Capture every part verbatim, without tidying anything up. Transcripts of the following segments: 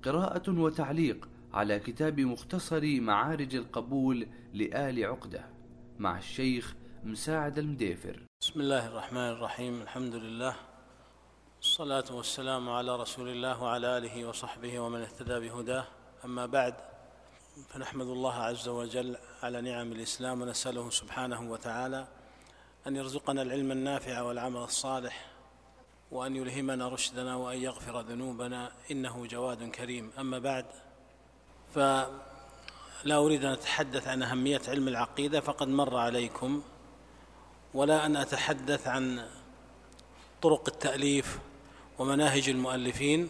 قراءة وتعليق على كتاب مختصر معارج القبول لآل عقدة مع الشيخ مساعد المديفر. بسم الله الرحمن الرحيم. الحمد لله، الصلاة والسلام على رسول الله وعلى آله وصحبه ومن اهتدى بهداه. أما بعد، فنحمد الله عز وجل على نعم الإسلام، ونسأله سبحانه وتعالى أن يرزقنا العلم النافع والعمل الصالح، وأن يلهمنا رشدنا، وأن يغفر ذنوبنا، إنه جواد كريم. أما بعد، فلا أريد أن أتحدث عن أهمية علم العقيدة، فقد مر عليكم، ولا أن أتحدث عن طرق التأليف ومناهج المؤلفين،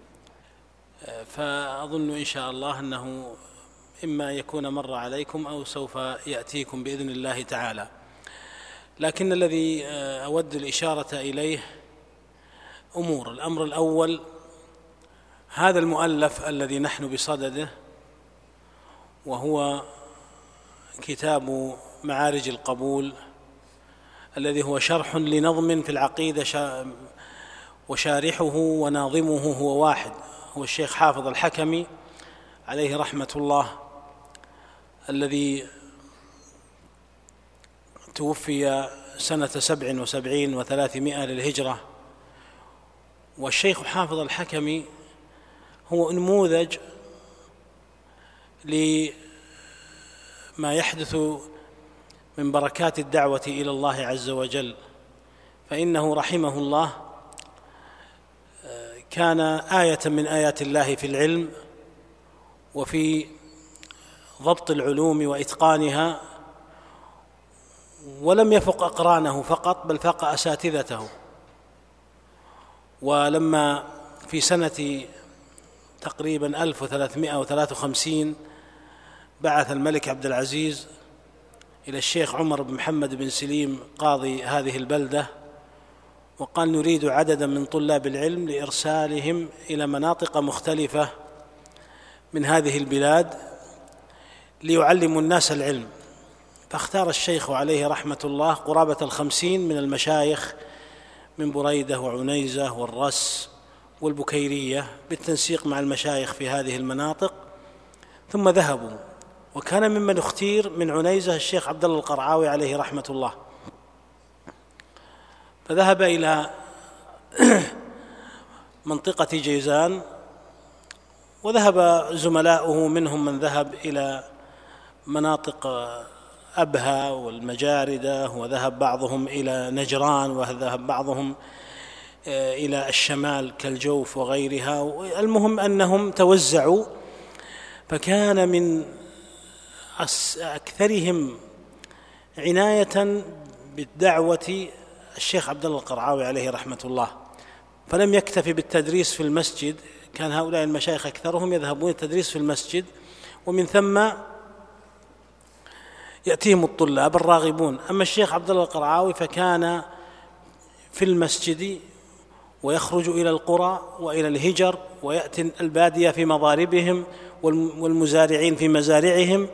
فأظن إن شاء الله أنه إما يكون مر عليكم أو سوف يأتيكم بإذن الله تعالى. لكن الذي أود الإشارة إليه أمور. الأمر الأول، هذا المؤلف الذي نحن بصدده، وهو كتاب معارج القبول، الذي هو شرح لنظم في العقيدة، وشارحه وناظمه هو واحد، هو الشيخ حافظ الحكمي عليه رحمة الله، الذي توفي سنة سبع وسبعين وثلاثمائة للهجرة. والشيخ حافظ الحكمي هو نموذج لما يحدث من بركات الدعوة إلى الله عز وجل، فإنه رحمه الله كان آية من آيات الله في العلم وفي ضبط العلوم وإتقانها، ولم يفق أقرانه فقط، بل فاق أساتذته. ولما في سنة تقريبا ألف وثلاثمائة وثلاثة وخمسين بعث الملك عبد العزيز إلى الشيخ عمر بن محمد بن سليم قاضي هذه البلدة، وقال: نريد عددا من طلاب العلم لإرسالهم إلى مناطق مختلفة من هذه البلاد ليعلموا الناس العلم. فاختار الشيخ عليه رحمة الله قرابة الخمسين من المشايخ من بريدة وعنيزة والرس والبكيرية، بالتنسيق مع المشايخ في هذه المناطق، ثم ذهبوا. وكان ممن اختير من عنيزة الشيخ عبد الله القرعاوي عليه رحمة الله، فذهب إلى منطقة جيزان، وذهب زملاؤه منهم من ذهب إلى مناطق أبها والمجاردة، وذهب بعضهم إلى نجران، وذهب بعضهم إلى الشمال كالجوف وغيرها. المهم أنهم توزعوا، فكان من أكثرهم عناية بالدعوة الشيخ عبد الله القرعاوي عليه رحمة الله، فلم يكتفي بالتدريس في المسجد. كان هؤلاء المشايخ أكثرهم يذهبون التدريس في المسجد، ومن ثم يأتيهم الطلاب الراغبون. أما الشيخ عبد الله القرعاوي فكان في المسجد، ويخرج إلى القرى وإلى الهجر، ويأتي البادية في مضاربهم والمزارعين في مزارعهم.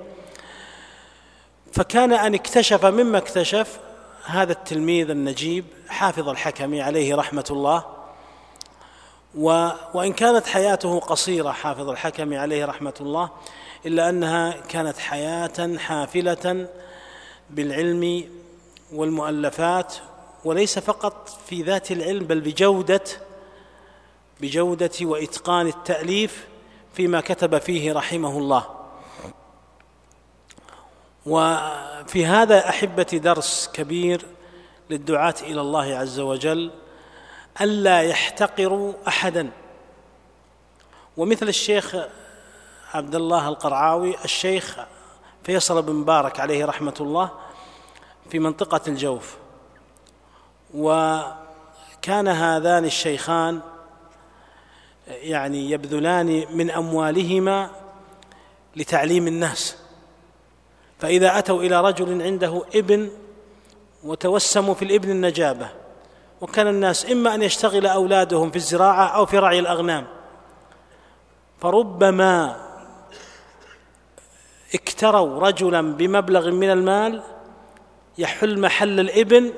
فكان أن اكتشف مما اكتشف هذا التلميذ النجيب حافظ الحكمي عليه رحمة الله. وإن كانت حياته قصيرة حافظ الحكمي عليه رحمة الله، إلا أنها كانت حياة حافلة بالعلم والمؤلفات، وليس فقط في ذات العلم، بل بجودة بجودة وإتقان التأليف فيما كتب فيه رحمه الله. وفي هذا أحبتي درس كبير للدعاة إلى الله عز وجل، ألا يحتقروا أحدا. ومثل الشيخ عبد الله القرعاوي، الشيخ فيصل بن مبارك عليه رحمة الله في منطقة الجوف، وكان هذان الشيخان يعني يبذلان من أموالهما لتعليم الناس. فإذا أتوا إلى رجل عنده ابن وتوسموا في الابن النجابة، وكان الناس إما أن يشتغل أولادهم في الزراعة أو في رعي الأغنام، فربما اكتروا رجلا بمبلغ من المال يحل محل الابن،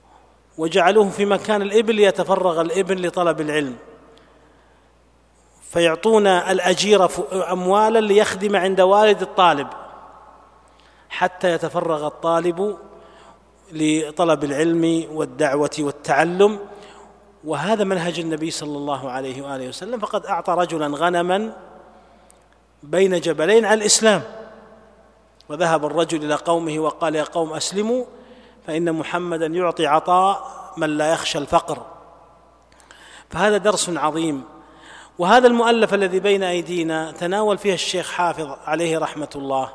وجعلوه في مكان الابن ليتفرغ الابن لطلب العلم. فيعطون الأجير أموالا ليخدم عند والد الطالب حتى يتفرغ الطالب لطلب العلم والدعوة والتعلم. وهذا منهج النبي صلى الله عليه وآله وسلم، فقد أعطى رجلا غنما بين جبلين على الإسلام، وذهب الرجل إلى قومه وقال: يا قوم أسلموا فإن محمدا يعطي عطاء من لا يخشى الفقر. فهذا درس عظيم. وهذا المؤلف الذي بين أيدينا تناول فيه الشيخ حافظ عليه رحمة الله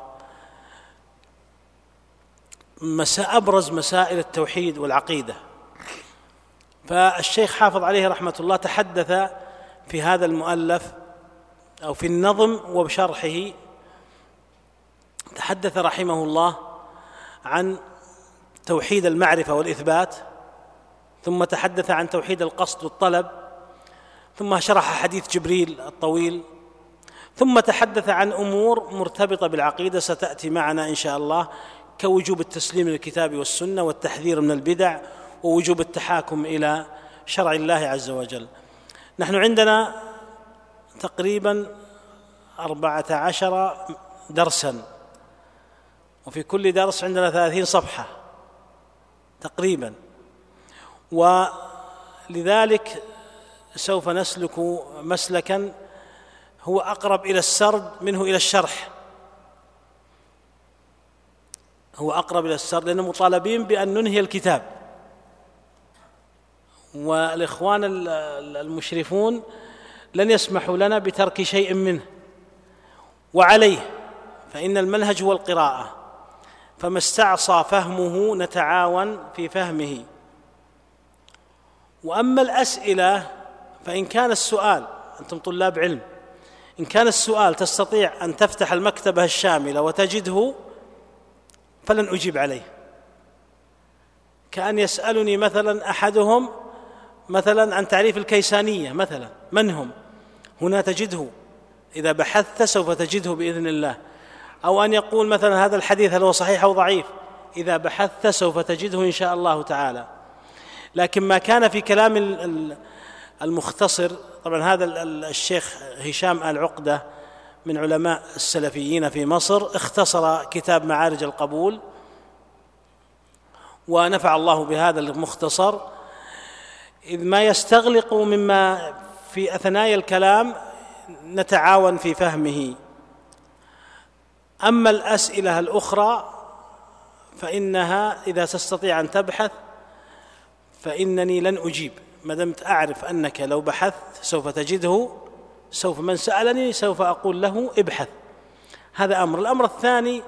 أبرز مسائل التوحيد والعقيدة. فالشيخ حافظ عليه رحمة الله تحدث في هذا المؤلف أو في النظم وبشرحه، تحدث رحمه الله عن توحيد المعرفة والإثبات، ثم تحدث عن توحيد القصد والطلب، ثم شرح حديث جبريل الطويل، ثم تحدث عن أمور مرتبطة بالعقيدة ستأتي معنا إن شاء الله، كوجوب التسليم للكتاب والسنة والتحذير من البدع ووجوب التحاكم إلى شرع الله عز وجل. نحن عندنا تقريبا أربعة عشر درسا، وفي كل درس عندنا ثلاثين صفحة تقريبا، ولذلك سوف نسلك مسلكا هو أقرب إلى السرد منه إلى الشرح، هو أقرب إلى السرد لأننا مطالبين بأن ننهي الكتاب، والإخوان المشرفون لن يسمحوا لنا بترك شيء منه، وعليه فإن المنهج هو القراءة، فما استعصى فهمه نتعاون في فهمه. وأما الأسئلة فإن كان السؤال، أنتم طلاب علم، إن كان السؤال تستطيع أن تفتح المكتبة الشاملة وتجده فلن أجيب عليه، كأن يسألني مثلا أحدهم مثلا عن تعريف الكيسانية مثلا، من هم؟ هنا تجده، إذا بحثت سوف تجده بإذن الله. أو أن يقول مثلا هذا الحديث هل هو صحيح أو ضعيف، إذا بحثت سوف تجده إن شاء الله تعالى. لكن ما كان في كلام المختصر، طبعا هذا الشيخ هشام آل عقدة من علماء السلفيين في مصر اختصر كتاب معارج القبول، ونفع الله بهذا المختصر، إذ ما يستغلق مما في أثناء الكلام نتعاون في فهمه. أما الأسئلة الأخرى فإنها إذا تستطيع أن تبحث فإنني لن أجيب، ما دمت أعرف أنك لو بحثت سوف تجده، سوف من سألني سوف أقول له ابحث. هذا أمر. الأمر الثاني،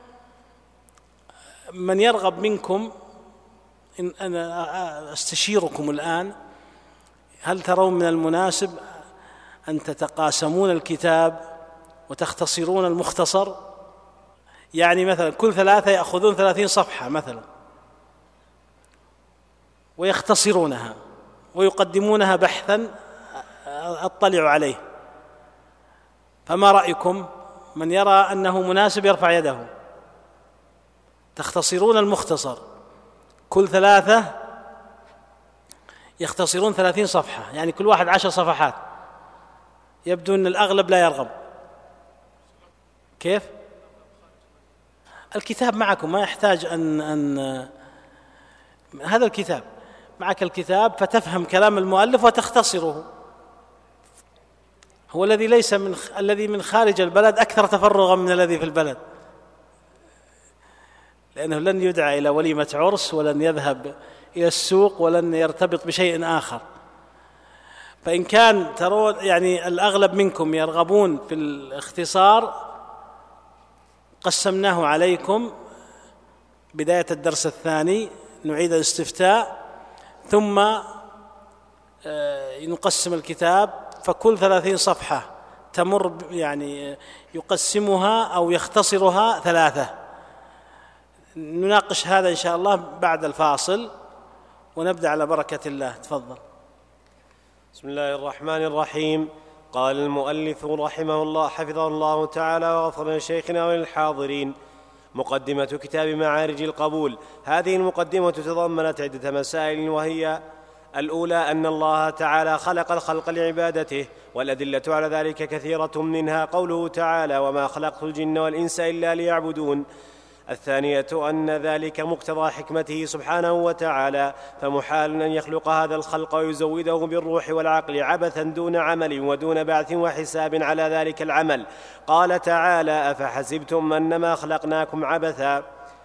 من يرغب منكم، إن أنا أستشيركم الآن، هل ترون من المناسب أن تتقاسمون الكتاب وتختصرون المختصر؟ يعني مثلا كل ثلاثة يأخذون ثلاثين صفحة مثلا ويختصرونها ويقدمونها بحثا أطلع عليه، فما رأيكم؟ من يرى أنه مناسب يرفع يده. تختصرون المختصر، كل ثلاثة يختصرون ثلاثين صفحة، يعني كل واحد عشر صفحات. يبدو أن الأغلب لا يرغب. كيف؟ الكتاب معكم، ما يحتاج أن, أن هذا الكتاب معك، الكتاب فتفهم كلام المؤلف وتختصره. هو الذي ليس من الذي من خارج البلد أكثر تفرغا من الذي في البلد، لأنه لن يدعى إلى وليمة عرس ولن يذهب إلى السوق ولن يرتبط بشيء آخر. فإن كان ترون يعني الأغلب منكم يرغبون في الاختصار قسمناه عليكم. بداية الدرس الثاني نعيد الاستفتاء، ثم نقسم الكتاب، فكل ثلاثين صفحة تمر يعني يقسمها أو يختصرها ثلاثة. نناقش هذا إن شاء الله بعد الفاصل، ونبدأ على بركة الله. تفضل. بسم الله الرحمن الرحيم. قال المؤلف رحمه الله حفظه الله تعالى وغفر لشيخنا وللحاضرين: مقدمة كتاب معارج القبول. هذه المقدمة تضمنت عدة مسائل، وهي: الأولى أن الله تعالى خلق الخلق لعبادته، والأدلة على ذلك كثيرة، منها قوله تعالى: وما خلقت الجن والإنس إلا ليعبدون. الثانية أن ذلك مقتضى حكمته سبحانه وتعالى، فمحال أن يخلق هذا الخلق ويزوده بالروح والعقل عبثا دون عمل ودون بعث وحساب على ذلك العمل. قال تعالى: أفحسبتم أنما خلقناكم عبثا.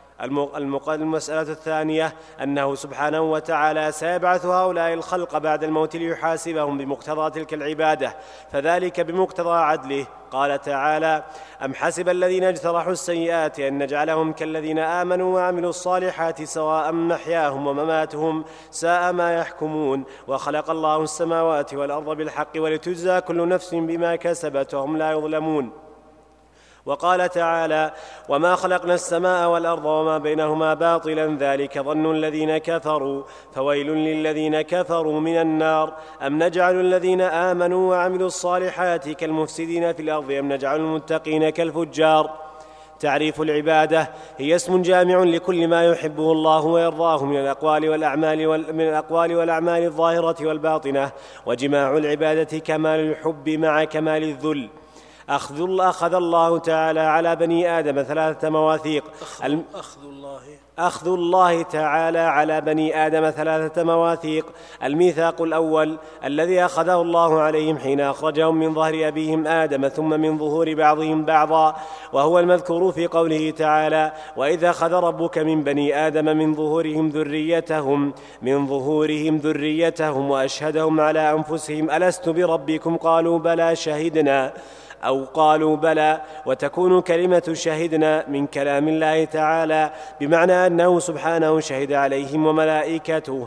المسألة الثانية أنه سبحانه وتعالى سيبعث هؤلاء الخلق بعد الموت ليحاسبهم بمقتضى تلك العبادة، فذلك بمقتضى عدله. قال تعالى: أم حسب الذين اجترحوا السيئات أن نجعلهم كالذين آمنوا وعملوا الصالحات سواء محياهم ومماتهم ساء ما يحكمون. وخلق الله السماوات والأرض بالحق ولتجزى كل نفس بما كسبت وهم لا يظلمون. وقال تعالى: وما خلقنا السماء والأرض وما بينهما باطلا ذلك ظن الذين كفروا فويل للذين كفروا من النار. أم نجعل الذين آمنوا وعملوا الصالحات كالمفسدين في الأرض أم نجعل المتقين كالفجار. تعريف العبادة: هي اسم جامع لكل ما يحبه الله ويرضاه من الأقوال والأعمال وال... من الأقوال والأعمال الظاهرة والباطنة، وجماع العبادة كمال الحب مع كمال الذل. أخذ, أخذ الله تعالى على بني آدم ثلاثة مواثيق. أخذ, أخذ الله أخذ الله تعالى على بني آدم ثلاثة مواثيق. الميثاق الأول الذي أخذه الله عليهم حين أخرجهم من ظهر أبيهم آدم ثم من ظهور بعضهم بعضا، وهو المذكور في قوله تعالى: وإذ أخذ ربك من بني آدم من ظهورهم ذريتهم من ظهورهم ذريتهم وأشهدهم على أنفسهم ألست بربكم قالوا بلى شهدنا أو قالوا بلى. وتكون كلمة شهدنا من كلام الله تعالى بمعنى أنه سبحانه شهد عليهم وملائكته.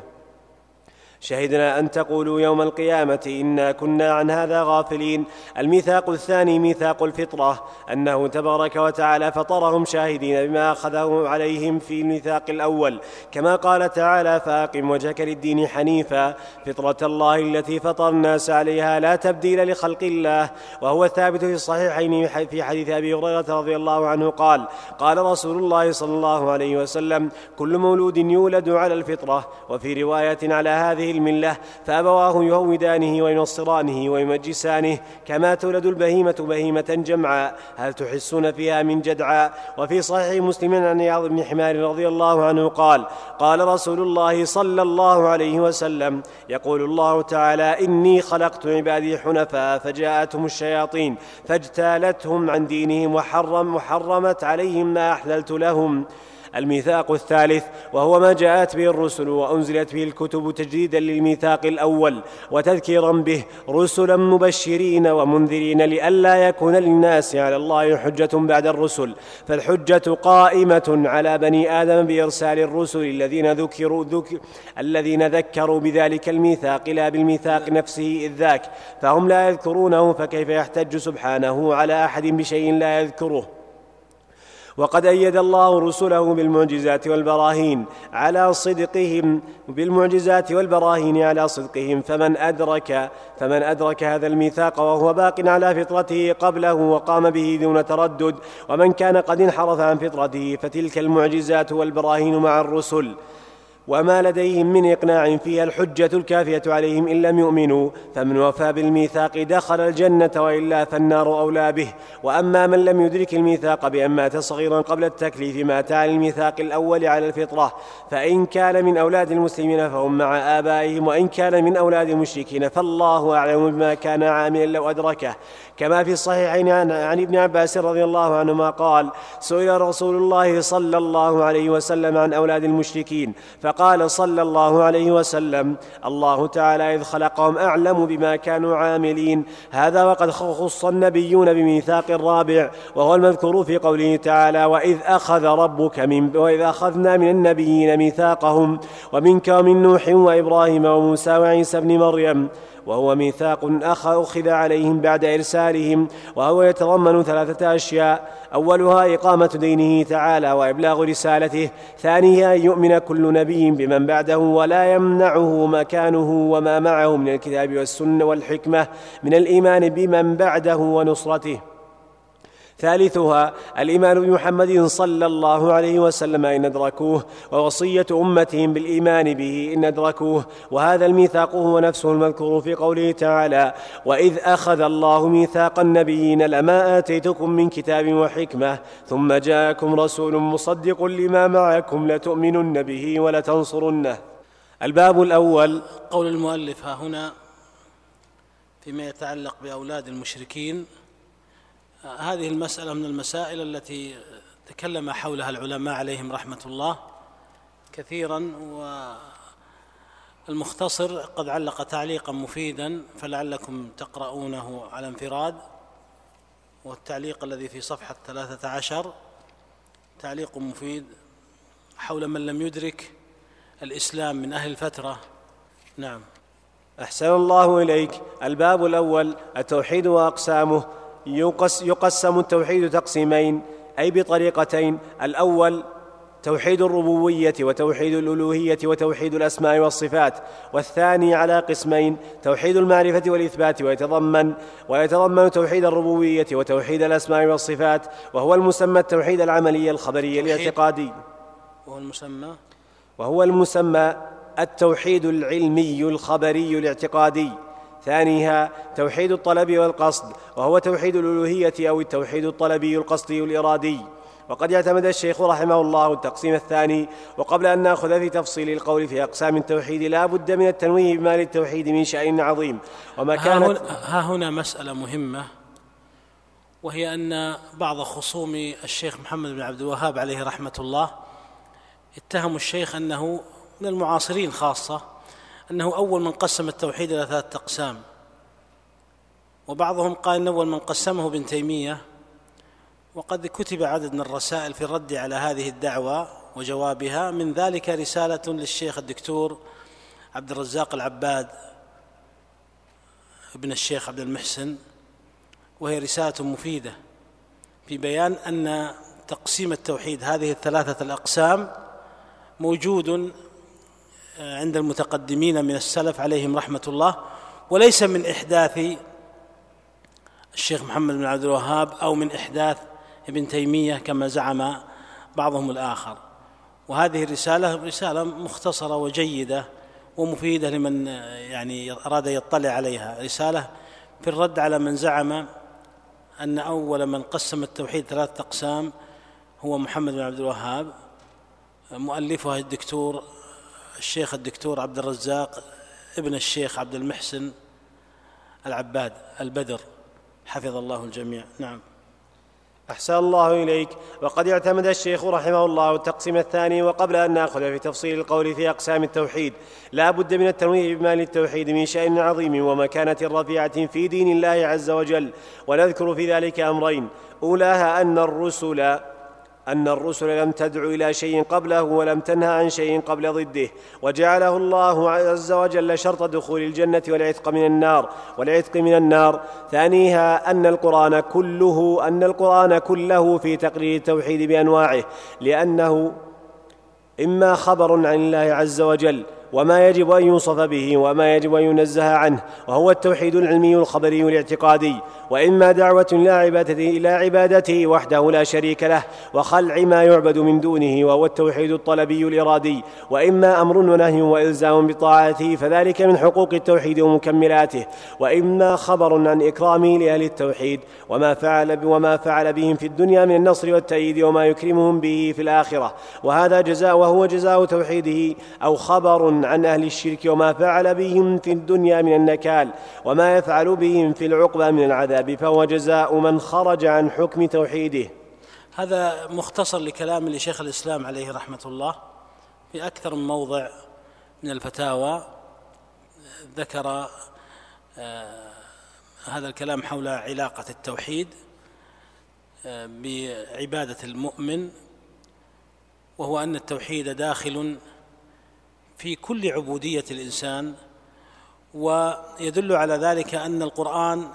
شهدنا أن تقولوا يوم القيامة إنا كنا عن هذا غافلين. الميثاق الثاني ميثاق الفطرة، أنه تبارك وتعالى فطرهم شاهدين بما أخذه عليهم في الميثاق الأول، كما قال تعالى: فأقم وجهك للدين حنيفا فطرة الله التي فطر الناس عليها لا تبديل لخلق الله. وهو ثابت في الصحيحين في حديث أبي هريرة رضي الله عنه قال: قال رسول الله صلى الله عليه وسلم: كل مولود يولد على الفطرة. وفي رواية على هذه الملة، فأبواه يهودانه وينصرانه ويمجسانه كما تولد البهيمة بهيمة جمعاء هل تحسون فيها من جدعاء. وفي صحيح مسلم عن عياض بن حمار رضي الله عنه قال: قال رسول الله صلى الله عليه وسلم: يقول الله تعالى: إني خلقت عبادي حنفاء فجاءتهم الشياطين فاجتالتهم عن دينهم وحرم وحرمت عليهم ما أحللت لهم. الميثاق الثالث وهو ما جاءت به الرسل وأنزلت به الكتب تجديدا للميثاق الأول وتذكيرا به، رسلا مبشرين ومنذرين لئلا يكون للناس على الله حجة بعد الرسل. فالحجة قائمة على بني آدم بإرسال الرسل الذين ذكروا ذكر الذين ذكروا بذلك الميثاق لا بالميثاق نفسه إذ ذاك، فهم لا يذكرونه، فكيف يحتج سبحانه على أحد بشيء لا يذكره؟ وقد أيد الله رسله بالمعجزات والبراهين على صدقهم بالمعجزات والبراهين على صدقهم فمن أدرك فمن أدرك هذا الميثاق وهو باق على فطرته قبله وقام به دون تردد، ومن كان قد انحرف عن فطرته فتلك المعجزات والبراهين مع الرسل وما لديهم من إقناع فيها الحجة الكافية عليهم إن لم يؤمنوا. فمن وفى بالميثاق دخل الجنة وإلا فالنار أولى به. وأما من لم يدرك الميثاق بأن مات صغيرا قبل التكليف مات على الميثاق الأول على الفطرة، فإن كان من أولاد المسلمين فهم مع آبائهم، وإن كان من أولاد المشركين فالله أعلم بما كان عاملا لو أدركه. كما في الصحيحين عن, عن ابن عباس رضي الله عنهما قال: سئل رسول الله صلى الله عليه وسلم عن أولاد المشركين فقال صلى الله عليه وسلم: الله تعالى إذ خلقهم أعلم بما كانوا عاملين. هذا وقد خص النبيون بميثاق الرابع وهو المذكور في قوله تعالى: وإذ أخذ ربك من وإذ أخذنا من النبيين ميثاقهم ومنك ومن نوح وإبراهيم وموسى وعيسى بن مريم، وهو ميثاق أخذ عليهم بعد إرسالهم، وهو يتضمن ثلاثة أشياء: أولها إقامة دينه تعالى وإبلاغ رسالته، ثانيها أن يؤمن كل نبي بمن بعده ولا يمنعه مكانه وما معه من الكتاب والسنة والحكمة من الإيمان بمن بعده ونصرته، ثالثها الإيمان بمحمد صلى الله عليه وسلم إن أدركوه، ووصية أمتهم بالإيمان به إن أدركوه، وهذا الميثاق هو نفسه المذكور في قوله تعالى: وإذ أخذ الله ميثاق النبيين لما آتيتكم من كتاب وحكمة ثم جاءكم رسول مصدق لما معكم لتؤمنن به ولتنصرنه. الباب الأول. قول المؤلف ها هنا فيما يتعلق بأولاد المشركين، هذه المسألة من المسائل التي تكلم حولها العلماء عليهم رحمة الله كثيرا، والمختصر قد علق تعليقا مفيدا فلعلكم تقرؤونه على انفراد، والتعليق الذي في صفحة ثلاثة عشر تعليق مفيد حول من لم يدرك الإسلام من أهل الفترة. نعم. أحسن الله إليك. الباب الأول: التوحيد وأقسامه. يقسم التوحيد تقسيمين، أي بطريقتين: الأول توحيد الربوبية وتوحيد الألوهية وتوحيد الأسماء والصفات، والثاني على قسمين: توحيد المعرفة والإثبات، ويتضمن ويتضمن توحيد الربوبية وتوحيد الأسماء والصفات، وهو المسمى التوحيد العملي الخبري الاعتقادي، وهو المسمى وهو المسمى التوحيد العلمي الخبري الاعتقادي. ثانيها توحيد الطلب والقصد، وهو توحيد الألوهية أو التوحيد الطلبي القصدي الإرادي. وقد يعتمد الشيخ رحمه الله التقسيم الثاني. وقبل أن نأخذ في تفصيل القول في أقسام التوحيد لا بد من التنويه بما للتوحيد من شأن عظيم. وما كانت ها هنا مسألة مهمة، وهي أن بعض خصوم الشيخ محمد بن عبد الوهاب عليه رحمة الله اتهموا الشيخ أنه من المعاصرين خاصة أنه أول من قسم التوحيد إلى ثلاثة أقسام، وبعضهم قال أن أول من قسمه ابن تيمية، وقد كتب عدد من الرسائل في الرد على هذه الدعوة وجوابها، من ذلك رسالة للشيخ الدكتور عبد الرزاق العباد ابن الشيخ عبد المحسن، وهي رسالة مفيدة في بيان أن تقسيم التوحيد هذه الثلاثة الأقسام موجود عند المتقدمين من السلف عليهم رحمة الله، وليس من إحداث الشيخ محمد بن عبد الوهاب أو من إحداث ابن تيمية كما زعم بعضهم الآخر. وهذه الرسالة رسالة مختصرة وجيدة ومفيدة لمن يعني أراد يطلع عليها، رسالة في الرد على من زعم أن أول من قسم التوحيد ثلاثة أقسام هو محمد بن عبد الوهاب. مؤلفها الدكتور الشيخ الدكتور عبد الرزاق ابن الشيخ عبد المحسن العباد البدر حفظ الله الجميع. نعم. أحسن الله إليك. وقد اعتمد الشيخ رحمه الله التقسيم الثاني. وقبل أن نأخذ في تفصيل القول في أقسام التوحيد لا بد من التنويه بما للتوحيد من شأن عظيم ومكانة رفيعة في دين الله عز وجل، ونذكر في ذلك أمرين: أولاها أن الرسل أن الرسل لم تدع إلى شيء قبله ولم تنهى عن شيء قبل ضده، وجعله الله عز وجل شرط دخول الجنة والعتق من النار والعتق من النار. ثانيها أن القرآن كله أن القرآن كله في تقرير التوحيد بأنواعه، لأنه إما خبر عن الله عز وجل وما يجب أن يوصف به وما يجب أن ينزه عنه، وهو التوحيد العلمي الخبري الاعتقادي، وإما دعوة إلى عبادته, إلى عبادته وحده لا شريك له وخلع ما يعبد من دونه، وهو التوحيد الطلبي الإرادي، وإما أمر ونهي وإلزام بطاعته فذلك من حقوق التوحيد ومكملاته، وإما خبر عن إكرامه لأهل التوحيد وما فعل, وما فعل بهم في الدنيا من النصر والتأييد وما يكرمهم به في الآخرة، وهذا جزاء وهو جزاء توحيده، أو خبر عن أهل الشرك وما فعل بهم في الدنيا من النكال وما يفعل بهم في العقبى من العذاب، فهو جزاء من خرج عن حكم توحيده. هذا مختصر لكلام لشيخ الإسلام عليه رحمة الله في أكثر من موضع من الفتاوى، ذكر آه هذا الكلام حول علاقة التوحيد آه بعبادة المؤمن، وهو أن التوحيد داخل في كل عبودية الإنسان، ويدل على ذلك أن القرآن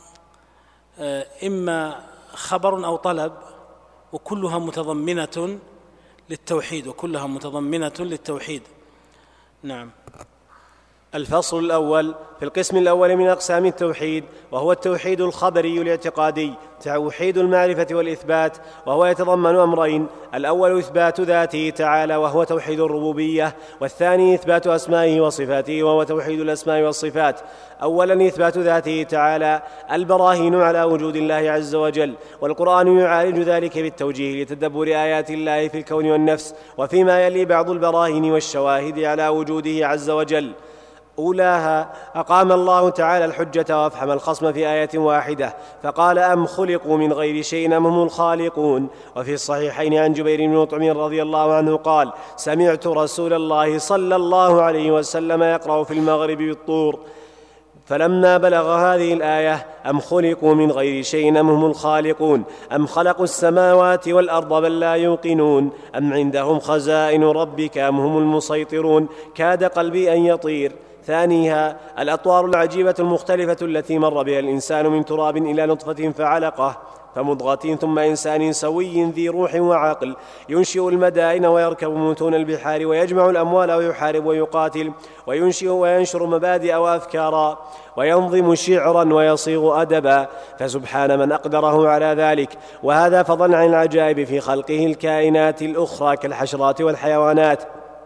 إما خبر أو طلب، وكلها متضمنة للتوحيد وكلها متضمنة للتوحيد. نعم. الفصل الأول في القسم الأول من أقسام التوحيد، وهو التوحيد الخبري الاعتقادي، توحيد المعرفة والإثبات، وهو يتضمن أمرين: الأول إثبات ذاته تعالى وهو توحيد الربوبية، والثاني إثبات أسمائه وصفاته وهو توحيد الأسماء والصفات. أولا إثبات ذاته تعالى، البراهين على وجود الله عز وجل، والقرآن يعالج ذلك بالتوجيه لتدبر آيات الله في الكون والنفس، وفيما يلي بعض البراهين والشواهد على وجوده عز وجل. أولاها أقام الله تعالى الحجة وأفحم الخصم في آية واحدة، فقال: أم خلقوا من غير شيء أم هم الخالقون. وفي الصحيحين عن جبير بن مطعم رضي الله عنه قال: سمعت رسول الله صلى الله عليه وسلم يقرأ في المغرب بالطور، فلما بلغ هذه الآية: أم خلقوا من غير شيء أم هم الخالقون، أم خلقوا السماوات والأرض بل لا يوقنون، أم عندهم خزائن ربك أم هم المسيطرون، كاد قلبي أن يطير. ثانيها الأطوار العجيبة المختلفة التي مر بها الإنسان من تراب إلى نطفة فعلقة فمضغة ثم إنسان سوي ذي روح وعقل، ينشئ المدائن ويركب متون البحار ويجمع الأموال ويحارب ويقاتل وينشئ وينشر مبادئ وأفكارا وينظم شعرا ويصيغ أدبا، فسبحان من أقدره على ذلك. وهذا فضلا عن العجائب في خلقه الكائنات الأخرى كالحشرات والحيوانات.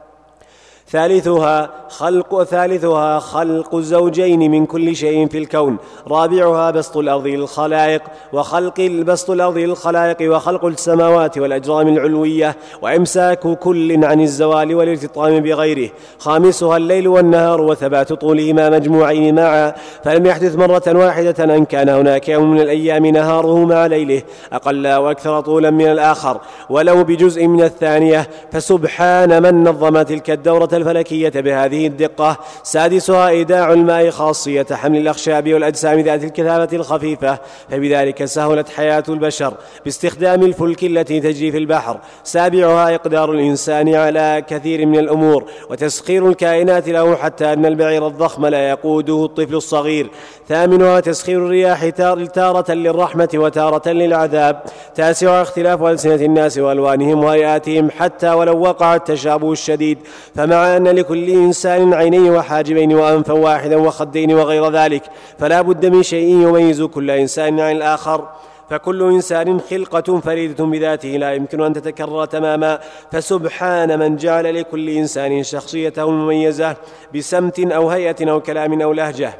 ثالثها خلق ثالثها خلق الزوجين من كل شيء في الكون. رابعها بسط الأرض للخلائق وخلق بسط الأرض للخلائق وخلق السماوات والأجرام العلوية وإمساك كل عن الزوال والارتطام بغيره. خامسها الليل والنهار وثبات طولهما مجموعين معا، فلم يحدث مرة واحدة أن كان هناك يوم من الأيام نهاره مع ليله أقل وأكثر طولا من الآخر ولو بجزء من الثانية، فسبحان من نظم تلك الدورة الفلكية بهذه الدقة. سادسها إيداع الماء خاصية حمل الأخشاب والأجسام ذات الكثافة الخفيفة، فبذلك سهلت حياة البشر باستخدام الفلك التي تجري في البحر. سابعها إقدار الإنسان على كثير من الأمور وتسخير الكائنات له حتى أن البعير الضخم لا يقوده الطفل الصغير. ثامنها تسخير الرياح تارة للرحمة وتارة للعذاب. تاسعها اختلاف ألسنة الناس وألوانهم وهيئاتهم حتى ولو وقع التشابه الشديد، فمع أن لكل إنسان عينين وحاجبين وأنفا واحدا وخدين وغير ذلك، فلا بد من شيء يميز كل إنسان عن الآخر، فكل إنسان خلقة فريدة بذاته لا يمكن أن تتكرر تماما. فسبحان من جعل لكل إنسان شخصيته المميزة بسمت أو هيئة أو كلام أو لهجة.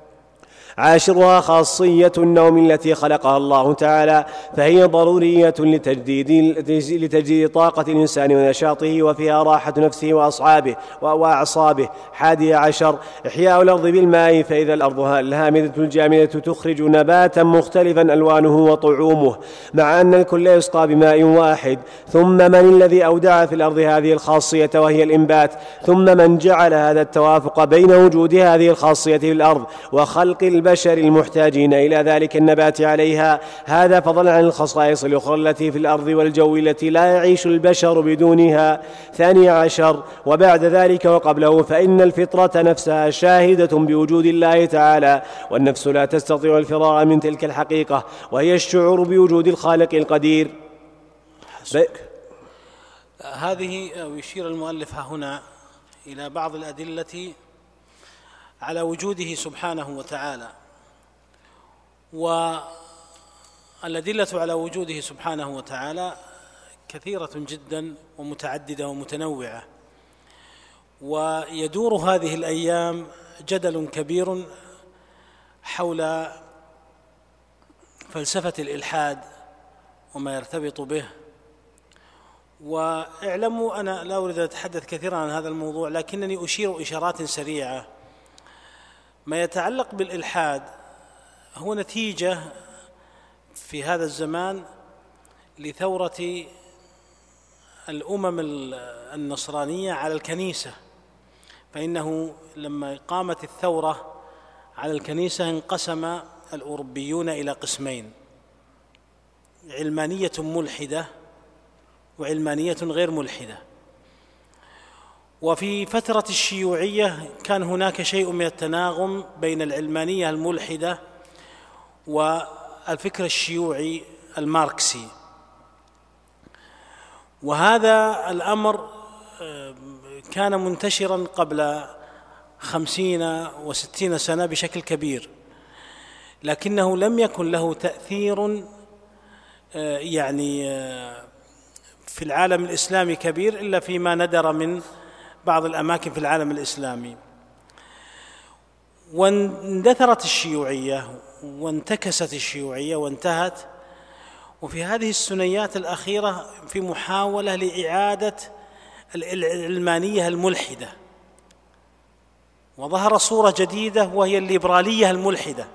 عاشرها خاصية النوم التي خلقها الله تعالى، فهي ضرورية لتجديد, لتجديد طاقة الإنسان ونشاطه، وفيها راحة نفسه وأصحابه وأعصابه. حادي عشر إحياء الأرض بالماء، فإذا الأرض الهامدة الجامدة تخرج نباتا مختلفا ألوانه وطعومه، مع أن الكل يسقى بماء واحد. ثم من الذي أودع في الأرض هذه الخاصية وهي الإنبات؟ ثم من جعل هذا التوافق بين وجود هذه الخاصية في الأرض وخلق البشر المحتاجين إلى ذلك النبات عليها، هذا فضلا عن الخصائص الأخرى التي في الأرض والجو التي لا يعيش البشر بدونها. ثاني عشر وبعد ذلك وقبله، فإن الفطرة نفسها شاهدة بوجود الله تعالى، والنفس لا تستطيع الفرار من تلك الحقيقة، وهي الشعور بوجود الخالق القدير. هذه يشير المؤلف هنا إلى بعض الأدلة على وجوده سبحانه وتعالى، والأدلة على وجوده سبحانه وتعالى كثيرة جدا ومتعددة ومتنوعة، ويدور هذه الأيام جدل كبير حول فلسفة الإلحاد وما يرتبط به. واعلموا أنا لا أريد أن أتحدث كثيرا عن هذا الموضوع، لكنني أشير إشارات سريعة. ما يتعلق بالإلحاد هو نتيجة في هذا الزمان لثورة الأمم النصرانية على الكنيسة، فإنه لما قامت الثورة على الكنيسة انقسم الأوروبيون إلى قسمين: علمانية ملحدة وعلمانية غير ملحدة. وفي فترة الشيوعية كان هناك شيء من التناغم بين العلمانية الملحدة والفكر الشيوعي الماركسي، وهذا الأمر كان منتشرا قبل خمسين وستين سنة بشكل كبير، لكنه لم يكن له تأثير يعني في العالم الإسلامي كبير إلا فيما ندر من بعض الأماكن في العالم الإسلامي. واندثرت الشيوعية وانتكست الشيوعية وانتهت، وفي هذه السنيات الأخيرة في محاولة لإعادة العلمانية الملحدة، وظهر صورة جديدة وهي الليبرالية الملحدة.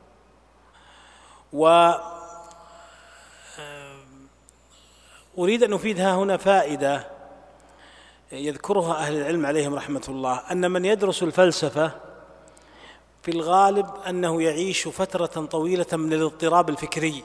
وأريد أن أفيدها هنا فائدة يذكرها أهل العلم عليهم رحمة الله، أن من يدرس الفلسفة في الغالب أنه يعيش فترة طويلة من الاضطراب الفكري،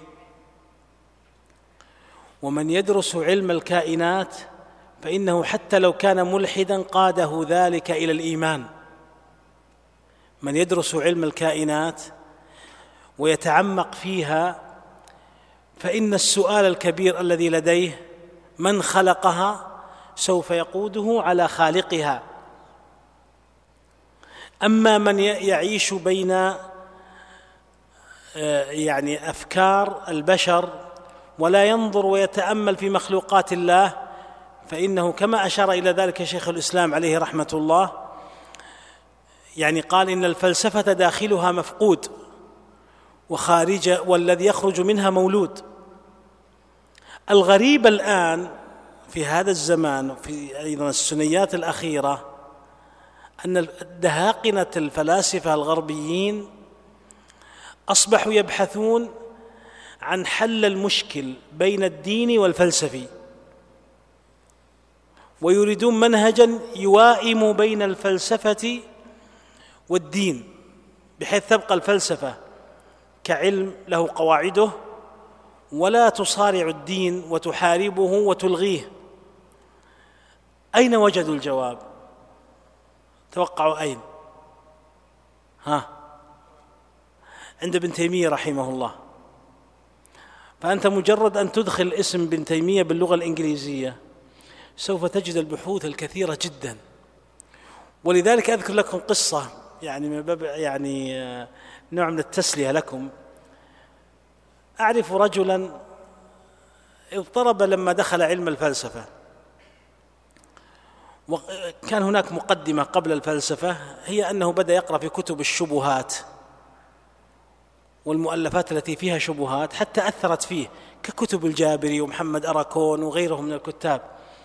ومن يدرس علم الكائنات فإنه حتى لو كان ملحدا قاده ذلك إلى الإيمان. من يدرس علم الكائنات ويتعمق فيها فإن السؤال الكبير الذي لديه من خلقها سوف يقوده على خالقها. أما من يعيش بين يعني أفكار البشر ولا ينظر ويتأمل في مخلوقات الله، فإنه كما أشار إلى ذلك شيخ الإسلام عليه رحمة الله، يعني قال إن الفلسفة داخلها مفقود وخارج والذي يخرج منها مولود. الغريب الآن في هذا الزمان في أيضا السنيات الأخيرة أن دهاقنة الفلاسفة الغربيين أصبحوا يبحثون عن حل المشكل بين الدين والفلسفي، ويريدون منهجا يوائم بين الفلسفة والدين، بحيث تبقى الفلسفة كعلم له قواعده ولا تصارع الدين وتحاربه وتلغيه. أين وجدوا الجواب؟ توقعوا أين؟ ها؟ عند ابن تيمية رحمه الله. فأنت مجرد أن تدخل اسم ابن تيمية باللغة الإنجليزية سوف تجد البحوث الكثيرة جدا. ولذلك أذكر لكم قصة يعني من باب يعني نوع من التسلية لكم. أعرف رجلا اضطرب لما دخل علم الفلسفة، وكان هناك مقدمة قبل الفلسفة هي أنه بدأ يقرأ في كتب الشبهات والمؤلفات التي فيها شبهات حتى أثرت فيه، ككتب الجابري ومحمد أراكون وغيرهم من الكتاب.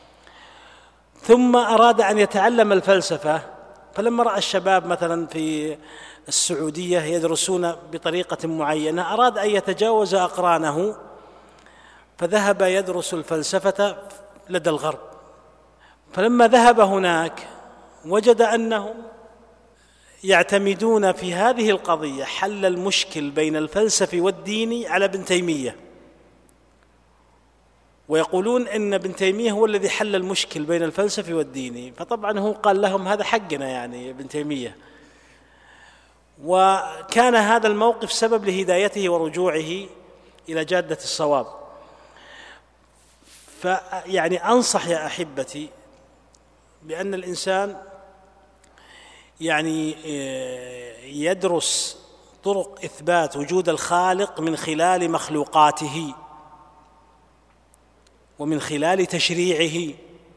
ثم أراد أن يتعلم الفلسفة، فلما رأى الشباب مثلا في السعودية يدرسون بطريقة معينة أراد أن يتجاوز أقرانه، فذهب يدرس الفلسفة لدى الغرب. فلما ذهب هناك وجد أنهم يعتمدون في هذه القضية حل المشكل بين الفلسفة والدين على ابن تيمية، ويقولون إن ابن تيمية هو الذي حل المشكل بين الفلسفة والدين. فطبعا هو قال لهم هذا حقنا يعني ابن تيمية، وكان هذا الموقف سبب لهدايته ورجوعه إلى جادة الصواب. فيعني أنصح يا أحبتي بأن الإنسان يعني يدرس طرق إثبات وجود الخالق من خلال مخلوقاته ومن خلال تشريعه،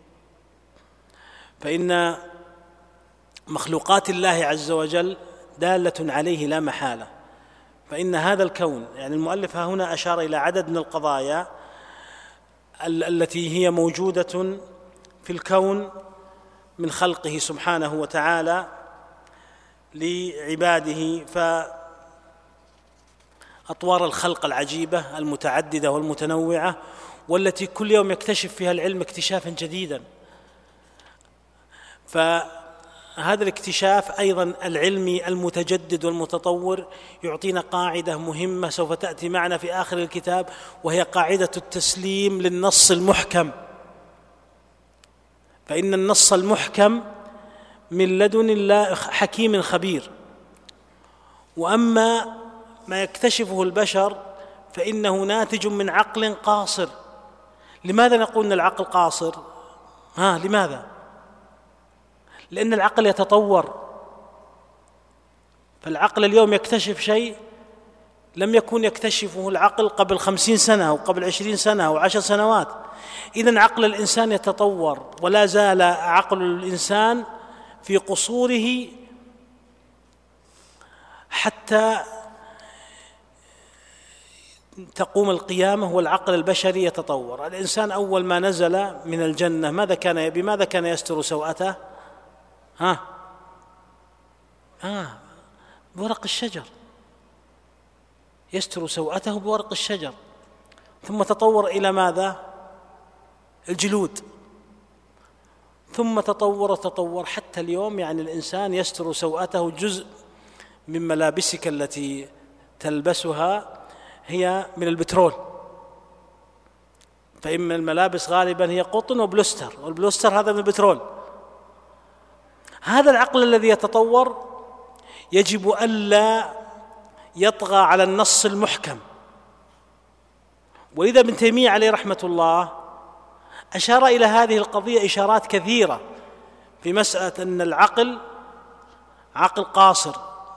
فإن مخلوقات الله عز وجل دالة عليه لا محالة. فإن هذا الكون يعني المؤلف هنا أشار إلى عدد من القضايا التي هي موجودة في الكون من خلقه سبحانه وتعالى لعباده، فأطوار الخلق العجيبة المتعددة والمتنوعة والتي كل يوم يكتشف فيها العلم اكتشافا جديدا. فهذا الاكتشاف أيضا العلمي المتجدد والمتطور يعطينا قاعدة مهمة سوف تأتي معنا في آخر الكتاب، وهي قاعدة التسليم للنص المحكم. فإن النص المحكم من لدن الله حكيم خبير، وأما ما يكتشفه البشر فإنه ناتج من عقل قاصر. لماذا نقول أن العقل قاصر؟ ها لماذا؟ لأن العقل يتطور فالعقل اليوم يكتشف شيء لم يكن يكتشفه العقل قبل خمسين سنة أو قبل عشرين سنة أو عشر سنوات. إذن عقل الإنسان يتطور، ولا زال عقل الإنسان في قصوره حتى تقوم القيامة والعقل البشري يتطور. الإنسان أول ما نزل من الجنة ماذا كان بماذا كان يستر سوءته؟ ها آه بورق الشجر، يستر سوءته بورق الشجر، ثم تطور إلى ماذا؟ الجلود، ثم تطور تطور حتى اليوم يعني الإنسان يستر سوءته. جزء من ملابسك التي تلبسها هي من البترول، فإن الملابس غالبا هي قطن وبلوستر، والبلوستر هذا من البترول. هذا العقل الذي يتطور يجب ألا يطغى على النص المحكم. ولذا ابن تيمية عليه رحمة الله أشار إلى هذه القضية إشارات كثيرة في مسألة أن العقل عقل قاصر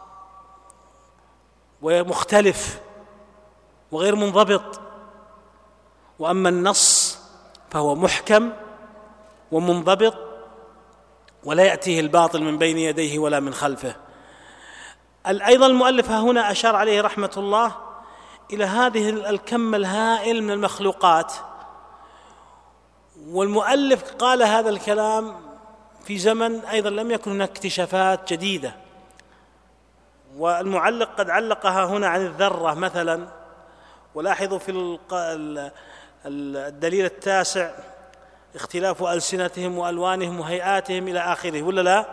ومختلف وغير منضبط، وأما النص فهو محكم ومنضبط ولا يأتيه الباطل من بين يديه ولا من خلفه. أيضا المؤلف هنا أشار عليه رحمة الله إلى هذه الكم الهائل من المخلوقات، والمؤلف قال هذا الكلام في زمن أيضا لم يكن هناك اكتشافات جديدة. والمعلق قد علقها هنا عن الذرة مثلا، ولاحظوا في الدليل التاسع اختلاف ألسنتهم وألوانهم وهيئاتهم إلى آخره، ولا لا؟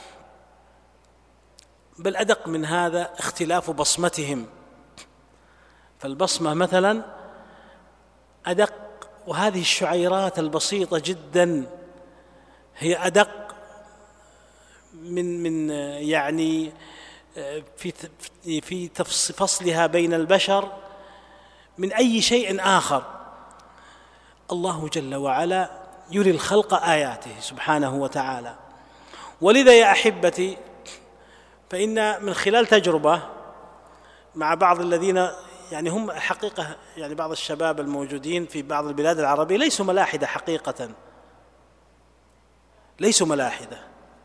بل أدق من هذا اختلاف بصمتهم، فالبصمة مثلا أدق، وهذه الشعيرات البسيطة جدا هي أدق من من يعني في في فصلها بين البشر من أي شيء آخر. الله جل وعلا يري الخلق آياته سبحانه وتعالى. ولذا يا أحبتي فإن من خلال تجربة مع بعض الذين يعني هم حقيقة يعني بعض الشباب الموجودين في بعض البلاد العربية ليسوا ملاحدة حقيقة، ليسوا ملاحدة،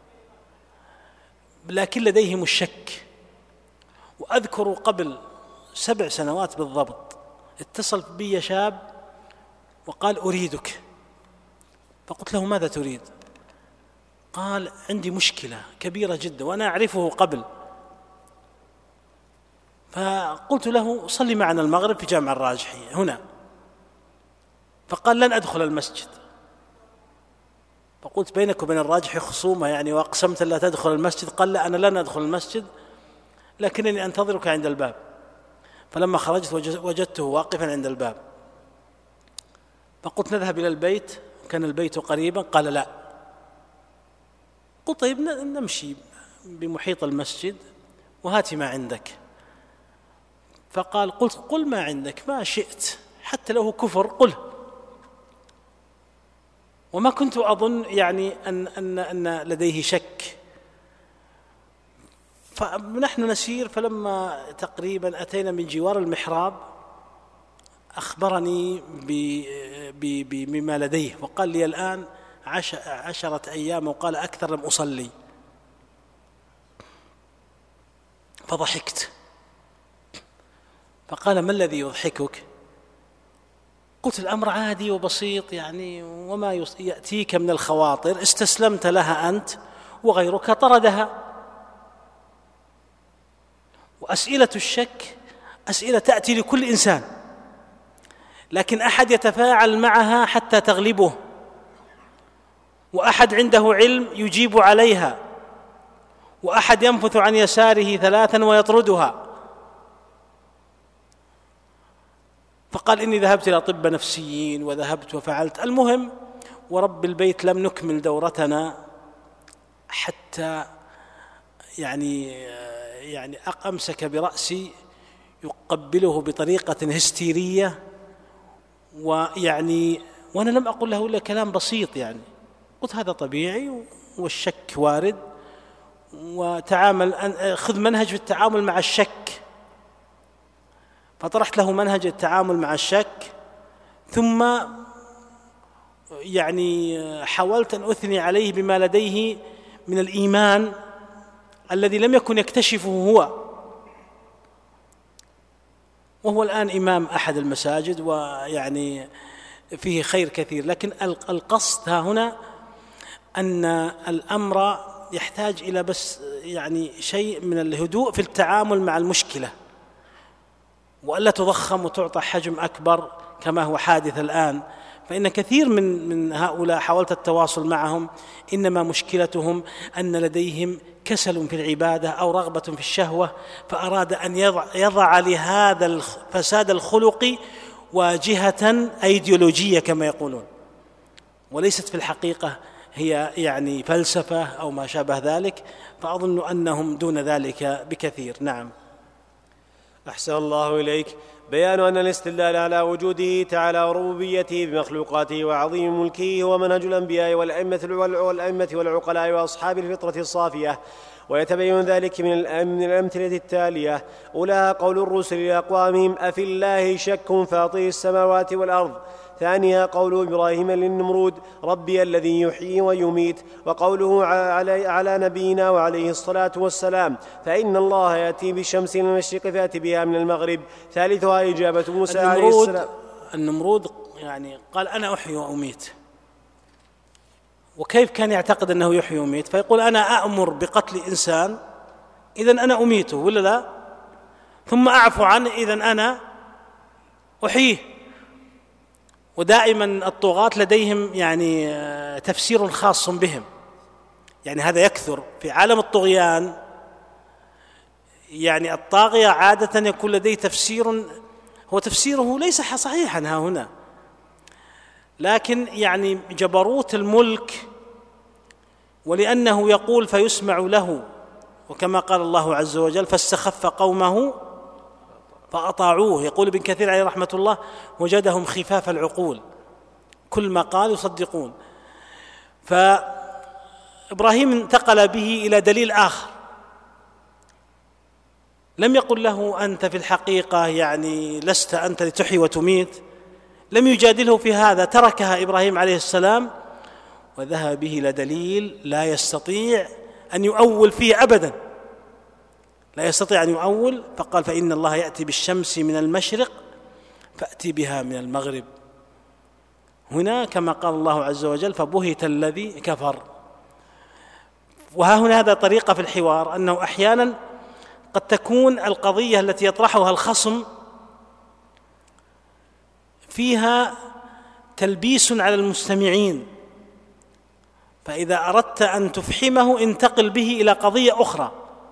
لكن لديهم الشك. وأذكر قبل سبع سنوات بالضبط اتصل بي شاب وقال أريدك، فقلت له ماذا تريد؟ قال عندي مشكلة كبيرة جدا وأنا أعرفه قبل. فقلت له صلي معنا المغرب في جامع الراجحي هنا، فقال لن أدخل المسجد. فقلت بينك وبين الراجحي خصومة يعني وأقسمت لا تدخل المسجد؟ قال لا أنا لن أدخل المسجد لكنني أنتظرك عند الباب. فلما خرجت وجدته واقفا عند الباب، فقلت نذهب إلى البيت، كان البيت قريبا. قال لا. قلت طيب نمشي بمحيط المسجد وهات ما عندك. فقال قلت قل ما عندك ما شئت حتى لو كفر قله. وما كنت أظن يعني أن, أن, أن لديه شك. فنحن نسير، فلما تقريبا أتينا من جوار المحراب أخبرني بما لديه وقال لي الآن عشرة أيام وقال أكثر لم أصلي. فضحكت، فقال ما الذي يضحكك؟ قلت الأمر عادي وبسيط يعني، وما يأتيك من الخواطر استسلمت لها أنت وغيرك طردها. وأسئلة الشك أسئلة تأتي لكل إنسان، لكن أحد يتفاعل معها حتى تغلبه، وأحد عنده علم يجيب عليها، وأحد ينفث عن يساره ثلاثا ويطردها. فقال إني ذهبت إلى طب نفسيين وذهبت وفعلت. المهم ورب البيت لم نكمل دورتنا حتى يعني يعني أمسك برأسي يقبله بطريقة هستيرية، ويعني وأنا لم أقل له إلا كلام بسيط يعني. قلت هذا طبيعي والشك وارد وتعامل، خذ منهج في التعامل مع الشك، فطرحت له منهج التعامل مع الشك، ثم يعني حاولت أن أثني عليه بما لديه من الإيمان الذي لم يكن يكتشفه هو، وهو الآن إمام أحد المساجد ويعني فيه خير كثير. لكن القصد ها هنا أن الأمر يحتاج إلى بس يعني شيء من الهدوء في التعامل مع المشكلة، وألا تضخم وتعطى حجم أكبر كما هو حادث الآن. فإن كثير من من هؤلاء حاولت التواصل معهم، إنما مشكلتهم أن لديهم كسل في العبادة أو رغبة في الشهوة، فأراد أن يضع, يضع لهذا الفساد الخلقي واجهة أيديولوجية كما يقولون، وليست في الحقيقة هي يعني فلسفة أو ما شابه ذلك، فأظن أنهم دون ذلك بكثير. نعم. أحسن الله إليك. بيان أن الاستدلال على وجوده تعالى وربوبيته بمخلوقاته وعظيم ملكه هو منهج الأنبياء والأئمة والعقلاء وأصحاب الفطرة الصافية، ويتبين ذلك من الأمثلة التالية: أولاها قول الرسل لأقوامهم: أفي الله شك فاطر السماوات والأرض. ثانيها قول إبراهيم للنمرود: ربي الذي يحيي ويميت. وقوله على, على نبينا وعليه الصلاة والسلام: فإن الله يأتي بالشمس من المشرق فأتي بها من المغرب. ثالثها إجابة موسى عليه السلام. النمرود يعني قال أنا أحيي وأميت، وكيف كان يعتقد أنه يحيي ويميت؟ فيقول أنا أأمر بقتل إنسان إذن أنا أميته ولا لا، ثم أعفو عنه إذن أنا أحييه. ودائما الطغاة لديهم يعني تفسير خاص بهم، يعني هذا يكثر في عالم الطغيان. يعني الطاغية عادة يكون لديه تفسير هو تفسيره ليس صحيحا ها هنا، لكن يعني جبروت الملك، ولأنه يقول فيسمع له، وكما قال الله عز وجل: فاستخف قومه فأطاعوه. يقول ابن كثير عليه رحمة الله: وجدهم خفاف العقول، كل ما قال يصدقون. فإبراهيم انتقل به إلى دليل آخر، لم يقل له أنت في الحقيقة يعني لست أنت لتحيي وتميت، لم يجادله في هذا، تركها إبراهيم عليه السلام وذهب به إلى دليل لا يستطيع أن يؤول فيه أبدا، لا يستطيع أن يؤول. فقال: فإن الله يأتي بالشمس من المشرق فأتي بها من المغرب. هنا كما قال الله عز وجل: فبهت الذي كفر. وها هنا هذا طريقة في الحوار، أنه أحيانا قد تكون القضية التي يطرحها الخصم فيها تلبيس على المستمعين، فإذا أردت أن تفحمه انتقل به إلى قضية أخرى.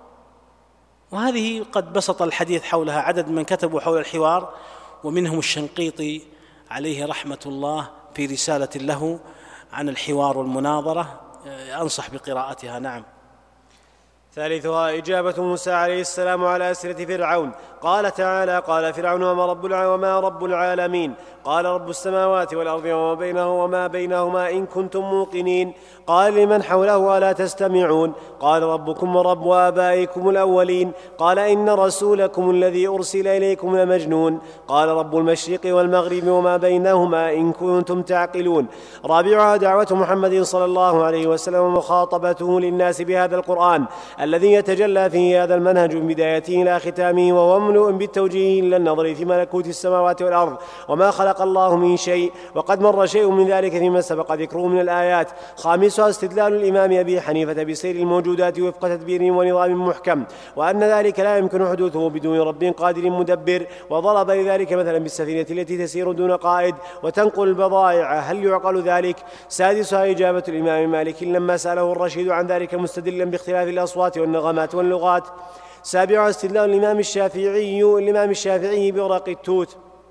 وهذه قد بسط الحديث حولها عدد من كتبوا حول الحوار، ومنهم الشنقيطي عليه رحمة الله في رسالة له عن الحوار والمناظرة، أنصح بقراءتها. نعم. ثالثها إجابة موسى عليه السلام على أسئلة فرعون. قال تعالى: قال فرعون: وما رب وما رب العالمين؟ قال: رب السماوات والأرض وما بينهما وما بينهما إن كنتم موقنين. قال لمن حوله: ألا تستمعون؟ قال: ربكم ورب آبائكم الأولين. قال: إن رسولكم الذي أرسل إليكم لمجنون. قال: رب المشرق والمغرب وما بينهما إن كنتم تعقلون. رابعها دعوة محمد صلى الله عليه وسلم ومخاطبته للناس بهذا القرآن الذي يتجلى فيه هذا المنهج من بدايته إلى ختامه، وهو مملوء بالتوجيه إلى النظر في ملكوت السماوات والأرض وما خلق الله من شيء، وقد مر شيء من ذلك فيما سبق ذكره من الآيات. خامسها استدلال الإمام أبي حنيفة بسير الموجودات وفق تدبير ونظام محكم، وأن ذلك لا يمكن حدوثه بدون رب قادر مدبر، وضرب لذلك مثلا بالسفينة التي تسير دون قائد وتنقل البضائع، هل يعقل ذلك؟ سادسها إجابة الإمام مالك لما سأله الرشيد عن ذلك مستدلا باختلاف الأصوات والنغمات واللغات. سابعها استدلال الإمام الشافعي الإمام الشافعي بورق التوت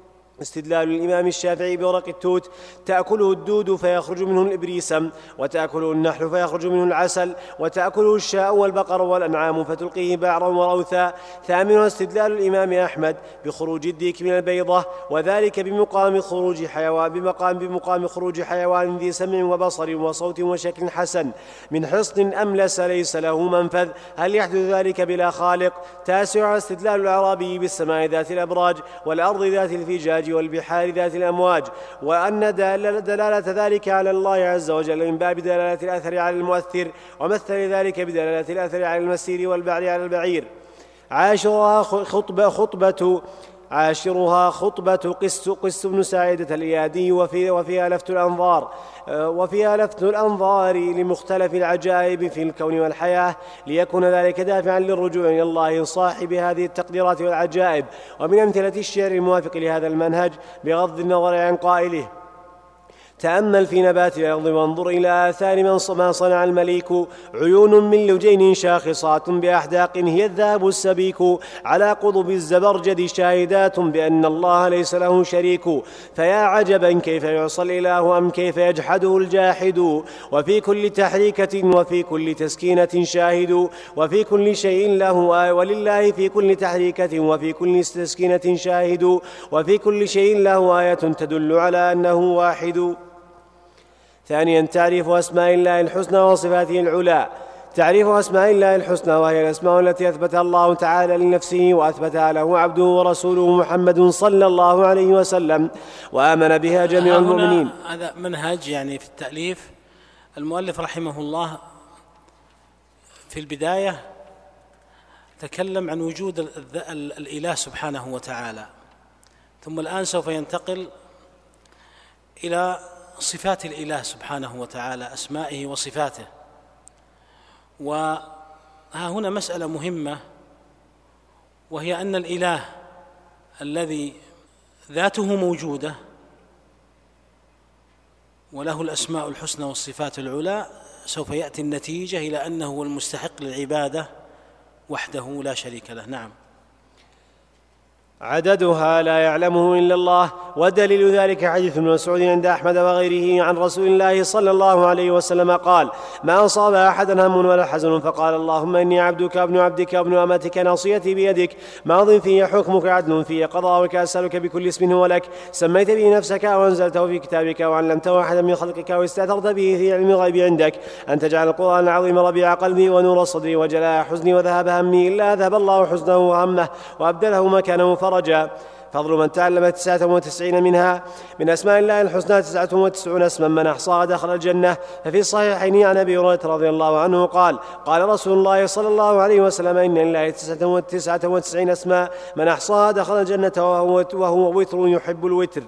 استدلال الإمام الشافعي بورق التوت: تأكله الدود فيخرج منه الإبريسم، وتأكله النحل فيخرج منه العسل، وتأكله الشاء والبقر والأنعام فتلقيه بعرا وروثا. ثامنها استدلال الإمام أحمد بخروج الديك من البيضة، وذلك بمقام خروج حيوان بمقام بمقام خروج حيوان ذي سمع وبصر وصوت وشكل حسن من حصن أملس ليس له منفذ، هل يحدث ذلك بلا خالق؟ تاسعها استدلال الأعرابي بالسماء ذات الأبراج والأرض ذات الفجاج والبحار ذات الأمواج، وأن دلالة ذلك على الله عز وجل من باب دلالة الأثر على المؤثر، ومثل ذلك بدلالة الأثر على المسير والبعر على البعير. عاشرها خطبة خطبة عاشرها خطبة قس قس بن سعيدة الإيادي، وفي وفيها لفت الأنظار وفيها لفت الأنظار لمختلف العجائب في الكون والحياة، ليكون ذلك دافعا للرجوع إلى الله صاحب هذه التقديرات والعجائب. ومن أمثلة الشعر الموافق لهذا المنهج بغض النظر عن قائله: تأمل في نبات الأرض وانظر إلى آثار ما صنع المليك، عيون من لجين شاخصات بأحداق هي الذهب السبيك، على قضب الزبرجد شاهدات بأن الله ليس له شريك، فيا عجبا كيف يعصى الإله أم كيف يجحده الجاحد، وفي كل تحريكة وفي كل تسكينة شاهد، وفي كل شيء له آية، ولله في كل تحريكة وفي كل تسكينة شاهد، وفي كل شيء له آية تدل على أنه واحد. ثانيا تعريف أسماء الله الحسنى وصفاته العلى. تعريف أسماء الله الحسنى، وهي الأسماء التي أثبتها الله تعالى لنفسه وأثبتها له عبده ورسوله محمد صلى الله عليه وسلم، وآمن بها جميع المؤمنين. هذا منهج يعني في التأليف. المؤلف رحمه الله في البداية تكلم عن وجود الإله سبحانه وتعالى، ثم الآن سوف ينتقل إلى صفات الإله سبحانه وتعالى، أسمائه وصفاته. وها هنا مسألة مهمة، وهي أن الإله الذي ذاته موجودة وله الأسماء الحسنى والصفات العلى سوف يأتي النتيجة إلى أنه هو المستحق للعبادة وحده لا شريك له. نعم. عددها لا يعلمه إلا الله، ودليل ذلك حديث ابن مسعود عند أحمد وغيره عن رسول الله صلى الله عليه وسلم قال: ما أصاب أحدا هم ولا حزن فقال اللهم إني عبدك ابن عبدك ابن أمتك ناصيتي بيدك ماض في حكمك عدل في قضاءك، أسألك بكل اسم هو لك سميت به نفسك أو أنزلته في كتابك أو علمته أحدا من خلقك أو استأثرت به في علم الغيب عندك أن تجعل القرآن العظيم ربيع قلبي ونور صدري وجلاء حزني وذهاب همي، إلا ذهب الله حزنه وهمه وأبدله مكانه فرجا. فضل من تعلم تسعة وتسعين منها. من أسماء الله الحسنى تسعة وتسعون اسما من أحصاها دخل الجنة. ففي الصحيحين عن أبي هريرة رضي الله عنه قال: قال رسول الله صلى الله عليه وسلم: إن لله تسعة وتسعين اسما من أحصاها دخل الجنة وهو, وهو وتر يحب الوتر.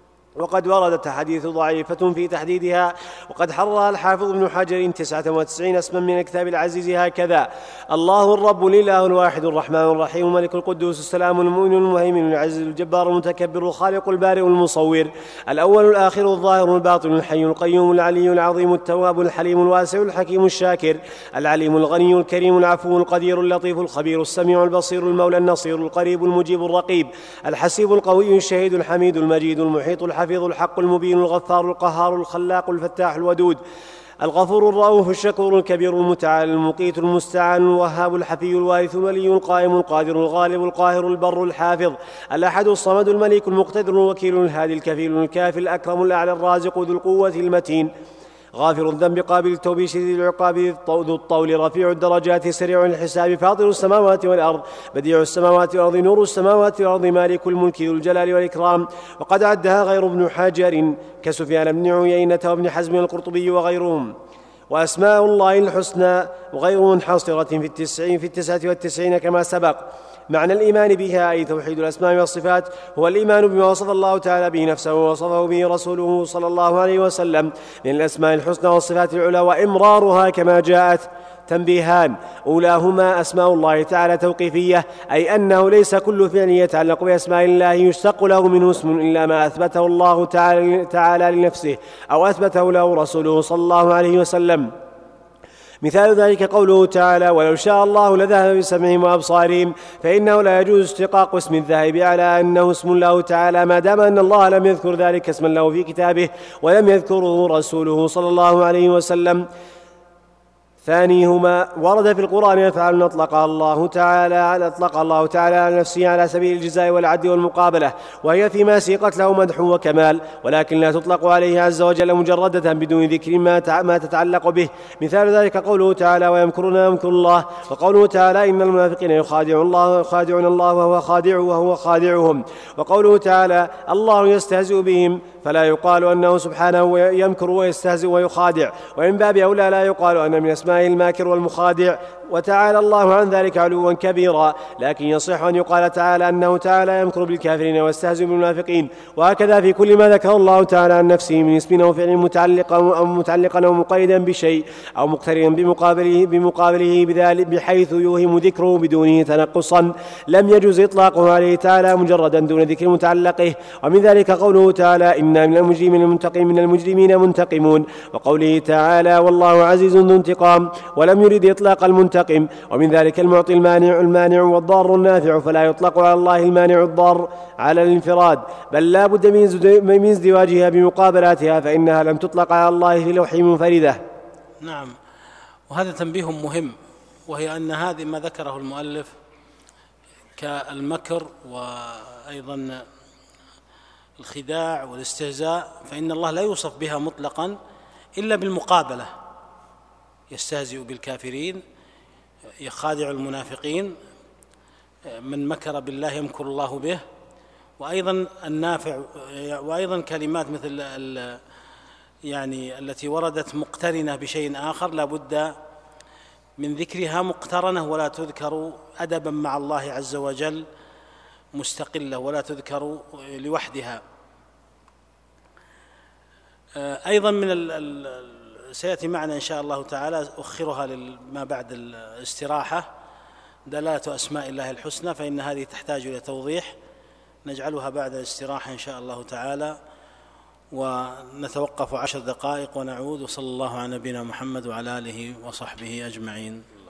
وقد وردت حديث ضعيفة في تحديدها، وقد حررها الحافظ ابن حجر تسعة وتسعين اسما من الكتاب العزيز هكذا: الله الرب الإله الواحد الرحمن الرحيم الملك القدوس السلام المؤمن المهيمن العزيز الجبار المتكبر الخالق البارئ المصور الأول الآخر الظاهر الباطن الحي القيوم العلي العظيم التواب الحليم الواسع الحكيم الشاكر العليم الغني الكريم العفو القدير اللطيف الخبير السميع البصير المولى النصير القريب المجيب الرقيب الحسيب القوي الشهيد الحميد المجيد المحيط الحفيظ الحق المبين الغفار القهار الخلاق الفتاح الودود الغفور الرؤوف الشكور الكبير المتعال المقيت المستعان الوهاب الحفي الوارث الولي القائم القادر الغالب القاهر البر الحافظ الأحد الصمد الملك المقتدر الوكيل الهادي الكفيل الكافي الأكرم الأعلى الرازق ذو القوة المتين غافر الذنب قابل التوب شديد العقاب ذو الطول رفيع الدرجات سريع الحساب فاطر السماوات والأرض بديع السماوات والأرض نور السماوات والأرض مالك الملك ذو الجلال والإكرام. وقد عدها غير ابن حجر كسفيان بن عيينة وابن حزم القرطبي وغيرهم. وأسماء الله الحسنى وغير منحصرة في التسعين في التسعة والتسعين كما سبق. معنى الإيمان بها أي توحيد الأسماء والصفات هو الإيمان بما وصف الله تعالى به نفسه ووصفه به رسوله صلى الله عليه وسلم من الأسماء الحسنى والصفات العلى وإمرارها كما جاءت. تنبيهان: أولاهما أسماء الله تعالى توقيفية، أي أنه ليس كل فعل يتعلق بأسماء الله يشتق له منه اسم إلا ما أثبته الله تعالى, تعالى لنفسه أو أثبته له رسوله صلى الله عليه وسلم مثال ذلك قوله تعالى: ولو شاء الله لذهب بسمعهم وأبصارهم، فإنه لا يجوز اشتقاق اسم الذهب على أنه اسم له تعالى ما دام أن الله لم يذكر ذلك اسما له في كتابه ولم يذكره رسوله صلى الله عليه وسلم. ثانيهما ورد في القرآن يفعل أطلق الله تعالى أطلق الله تعالى على نفسه على سبيل الجزاء والعدل والمقابلة، وهي فيما سيقت له مدح وكمال، ولكن لا تطلق عليه عز وجل مجردة بدون ذكر ما ما تتعلق به. مثال ذلك قوله تعالى: ويمكرون ويمكر الله، وقوله تعالى: إن المنافقين يخادعون الله يخادعون الله وهو خادع وهو خادعهم، وقوله تعالى: الله يستهزئ بهم، فلا يقال أنه سبحانه يمكر ويستهزئ ويخادع، ومن باب أولى لا يقال أن من أسماء الماكر والمخادع، وتعالى الله عن ذلك علوا كبيرا. لكن يصح أن يقال تعالى أنه تعالى يمكر بالكافرين ويستهزئ بالمنافقين. وهكذا في كل ما ذكر الله تعالى عن نفسه من اسم أو فعل متعلقا أو متعلقا أو مقيدا بشيء أو مقترنا بمقابله بمقابله بذلك بحيث يوهم ذكره بدونه تنقصا، لم يجوز إطلاقه عليه تعالى مجردا دون ذكر متعلقه. ومن ذلك قوله تعالى: إنا من المجرمين منتقم من المجرمين منتقمون، وقوله تعالى: والله عزيز ذو انتقام، ولم يرد إطلاق المنتقم. ومن ذلك المعطي المانع المانع والضار النافع، فلا يطلق على الله المانع الضار على الانفراد، بل لا بد من ازدواجها بمقابلاتها، فإنها لم تطلق على الله في لوحه منفردة. نعم، وهذا تنبيه مهم، وهي أن هذه ما ذكره المؤلف كالمكر وأيضا الخداع والاستهزاء، فإن الله لا يوصف بها مطلقا إلا بالمقابلة، يستهزئ بالكافرين، يخادع المنافقين، من مكر بالله يمكر الله به. وأيضا النافع، وأيضا كلمات مثل يعني التي وردت مقترنة بشيء آخر لا بد من ذكرها مقترنة، ولا تذكر أدبا مع الله عز وجل مستقلة، ولا تذكر لوحدها. أيضا من ال سيأتي معنا إن شاء الله تعالى، أخرها لما بعد الاستراحة، دلالة أسماء الله الحسنى، فإن هذه تحتاج إلى توضيح، نجعلها بعد الاستراحة إن شاء الله تعالى، ونتوقف عشر دقائق ونعود. وصلى الله على نبينا محمد وعلى آله وصحبه أجمعين.